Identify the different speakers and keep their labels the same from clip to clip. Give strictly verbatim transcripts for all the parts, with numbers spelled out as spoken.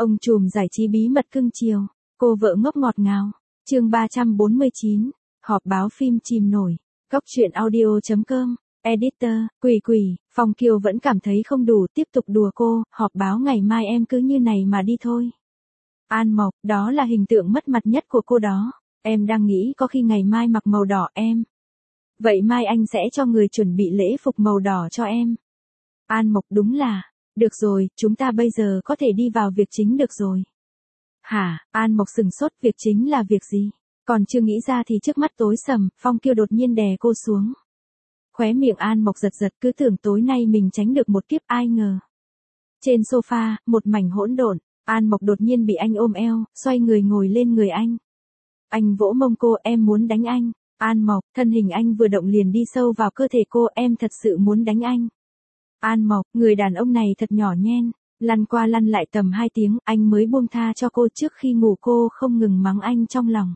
Speaker 1: Ông trùm giải trí bí mật cưng chiều, cô vợ ngốc ngọt ngào. Chương ba trăm bốn mươi chín, họp báo phim chìm nổi. Góc truyện audio chấm com. Editor, Quỷ Quỷ, Phong Kiều vẫn cảm thấy không đủ, tiếp tục đùa cô, họp báo ngày mai em cứ như này mà đi thôi. An Mộc, đó là hình tượng mất mặt nhất của cô đó. Em đang nghĩ có khi ngày mai mặc màu đỏ em. Vậy mai anh sẽ cho người chuẩn bị lễ phục màu đỏ cho em. An Mộc, đúng là, được rồi, chúng ta bây giờ có thể đi vào việc chính được rồi. Hả? An Mộc sừng sốt, việc chính là việc gì? Còn chưa nghĩ ra thì trước mắt tối sầm, Phong Kiều đột nhiên đè cô xuống. Khóe miệng An Mộc giật giật, cứ tưởng tối nay mình tránh được một kiếp, ai ngờ. Trên sofa, một mảnh hỗn độn, An Mộc đột nhiên bị anh ôm eo, xoay người ngồi lên người anh. Anh vỗ mông cô, em muốn đánh anh. An Mộc, thân hình anh vừa động liền đi sâu vào cơ thể cô, em thật sự muốn đánh anh. An Mộc, người đàn ông này thật nhỏ nhen. Lăn qua lăn lại tầm hai tiếng, anh mới buông tha cho cô, trước khi ngủ cô không ngừng mắng anh trong lòng.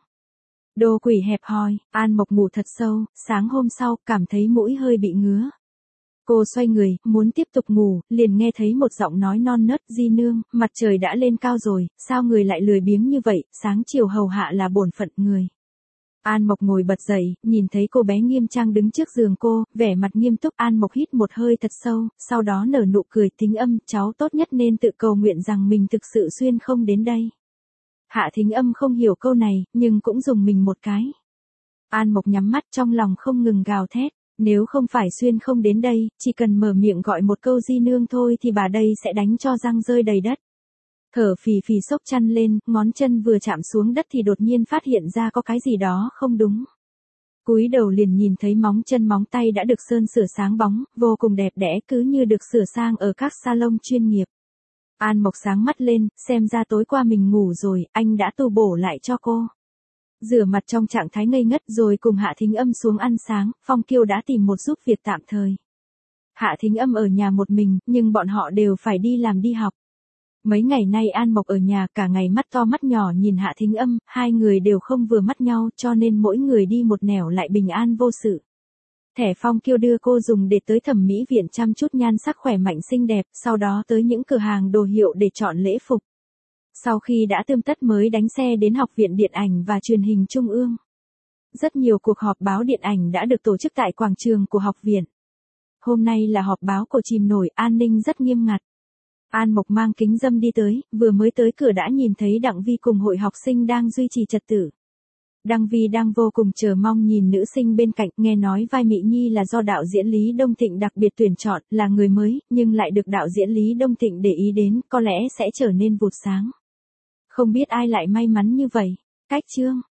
Speaker 1: Đồ quỷ hẹp hòi. An Mộc ngủ thật sâu, sáng hôm sau, cảm thấy mũi hơi bị ngứa. Cô xoay người, muốn tiếp tục ngủ, liền nghe thấy một giọng nói non nớt, Di nương, mặt trời đã lên cao rồi, sao người lại lười biếng như vậy, sáng chiều hầu hạ là bổn phận người. An Mộc ngồi bật dậy, nhìn thấy cô bé nghiêm trang đứng trước giường cô, vẻ mặt nghiêm túc. An Mộc hít một hơi thật sâu, sau đó nở nụ cười. Thính Âm, cháu tốt nhất nên tự cầu nguyện rằng mình thực sự xuyên không đến đây. Hạ Thính Âm không hiểu câu này, nhưng cũng dùng mình một cái. An Mộc nhắm mắt, trong lòng không ngừng gào thét. Nếu không phải xuyên không đến đây, chỉ cần mở miệng gọi một câu Di nương thôi thì bà đây sẽ đánh cho răng rơi đầy đất. Thở phì phì xốc chăn lên, ngón chân vừa chạm xuống đất thì đột nhiên phát hiện ra có cái gì đó không đúng. Cúi đầu liền nhìn thấy móng chân móng tay đã được sơn sửa sáng bóng, vô cùng đẹp đẽ, cứ như được sửa sang ở các salon chuyên nghiệp. An Mộc sáng mắt lên, xem ra tối qua mình ngủ rồi, anh đã tu bổ lại cho cô. Rửa mặt trong trạng thái ngây ngất rồi cùng Hạ Thính Âm xuống ăn sáng, Phong Kiều đã tìm một giúp việc tạm thời. Hạ Thính Âm ở nhà một mình, nhưng bọn họ đều phải đi làm đi học. Mấy ngày nay An Mộc ở nhà cả ngày mắt to mắt nhỏ nhìn Hạ Thính Âm, hai người đều không vừa mắt nhau cho nên mỗi người đi một nẻo lại bình an vô sự. Thẻ Phong Kiều đưa cô dùng để tới thẩm mỹ viện chăm chút nhan sắc khỏe mạnh xinh đẹp, sau đó tới những cửa hàng đồ hiệu để chọn lễ phục. Sau khi đã tươm tất mới đánh xe đến Học viện Điện ảnh và Truyền hình Trung ương. Rất nhiều cuộc họp báo điện ảnh đã được tổ chức tại quảng trường của học viện. Hôm nay là họp báo cổ chìm nổi, an ninh rất nghiêm ngặt. An Mộc mang kính râm đi tới, vừa mới tới cửa đã nhìn thấy Đặng Vi cùng hội học sinh đang duy trì trật tự. Đặng Vi đang vô cùng chờ mong nhìn nữ sinh bên cạnh, nghe nói vai Mỹ Nhi là do đạo diễn Lý Đông Thịnh đặc biệt tuyển chọn, là người mới, nhưng lại được đạo diễn Lý Đông Thịnh để ý đến, có lẽ sẽ trở nên vụt sáng. Không biết ai lại may mắn như vậy. Cách chương.